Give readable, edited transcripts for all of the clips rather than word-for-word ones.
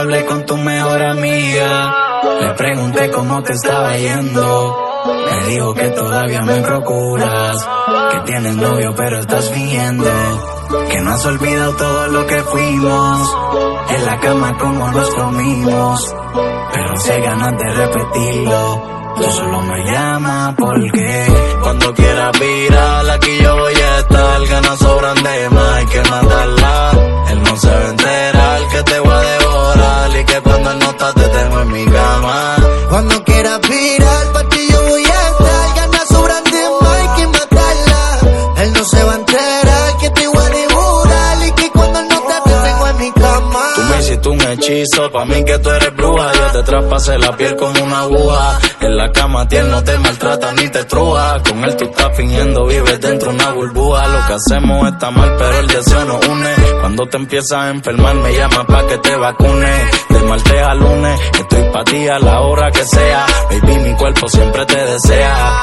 hablé con tu mejor amiga. Le pregunté cómo te estaba yendo. Me dijo que todavía me procuras, que tienes novio pero estás fingiendo, que no has olvidado todo lo que fuimos, en la cama como nos comimos, pero si hay ganas de repetirlo, tú solo me llamas porque cuando quieras virar, aquí yo voy a estar. Ganas sobran de más, hay que matarla. Él no se va a enterar que te voy a devorar y que cuando él no está te tengo en mi cama. Cuando quieras virar, pa' ti yo voy a estar. Ganas sobran de más, hay que matarla. Él no se va a enterar que te voy a devorar y que cuando él no está te tengo en mi cama. Tú me hiciste un hechizo, pa' mí que tú eres bruja. Yo te traspasé la piel como una aguja. En la cama tierno no te maltrata ni te truja. Con él tú estás fingiendo, vives dentro de una burbuja. Lo que hacemos está mal, pero el deseo nos une. Cuando te empiezas a enfermar, me llamas pa' que te vacune. De martes a lunes, estoy pa' ti a la hora que sea. Baby, mi cuerpo siempre te desea.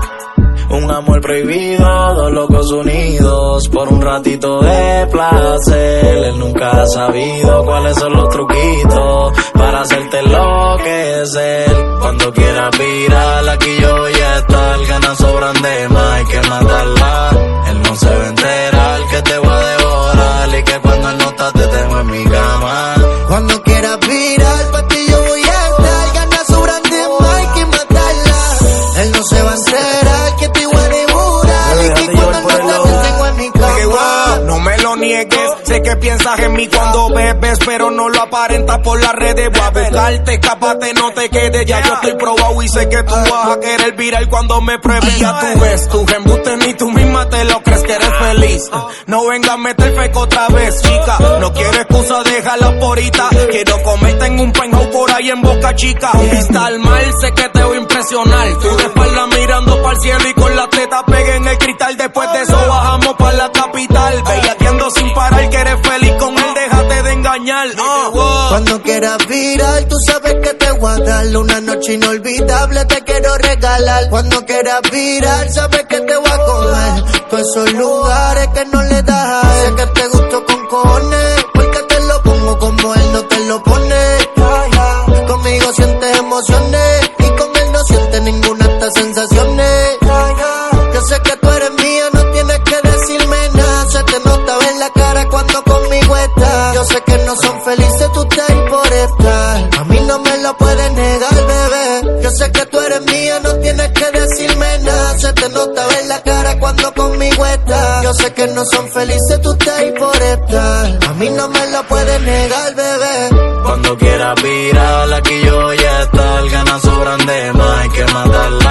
Un amor prohibido, dos locos unidos, por un ratito de placer. Él nunca ha sabido cuáles son los truquitos para hacerte enloquecer. Cuando quieras virar, aquí yo voy a estar. Ganas sobran de más, hay que matarla. Él no se va a enterar que te voy a devorar y que cuando él no está te tengo en mi cama. Cuando quieras virar, pa' ti yo voy a estar. Ganas sobran de más, hay que matarla. Él no se va a enterar que te voy a devorar y que cuando él no está te tengo en mi cama. No me lo niegues, sé que piensas en mí cuando bebes, pero no lo aparentas por las redes. Voy a buscarte, escápate, no te quedes. Ya yo estoy probado y sé que tú vas a querer virar cuando me pruebes. Ya tú ves, tus embustes ni tú misma te lo crees que eres feliz. No vengas a meter feco otra vez, chica. No quiero excusa, déjala por ahorita. Quiero comerte en un penthouse por ahí en Boca Chica. Vista al mar, sé que te voy a impresionar. Tú de espalda mirando para el cielo y con la teta pegué en el cristal. Después de eso bajamos para la capital. Bellaqueando sin parar, que eres feliz con él, déjate de engañar. Cuando quieras virar, tú sabes que te voy a dar una noche inolvidable, te quiero regalar. Cuando quieras virar, sabes que te voy a comer todos esos lugares que no le das. Sé que te gusto con cojones, porque te lo pongo como él no te lo pone. Conmigo sientes emociones y con él no sientes ninguna de estas sensaciones. Yo sé que tú eres mía, no tienes que decirme nada. Se te nota en la cara cuando conmigo estás. Yo sé que no son felices tú estás ahí por estar. A mí no me lo puedes negar, bebé. Yo sé que tú eres mía, no tienes que decirme nada. Se te nota en la cara cuando conmigo estás. Yo sé que no son felices tú estás ahí por estar. A mí no me lo puedes negar, bebé. Cuando quieras virar, aquí yo voy a estar. Ganas sobran de más, hay que matarla.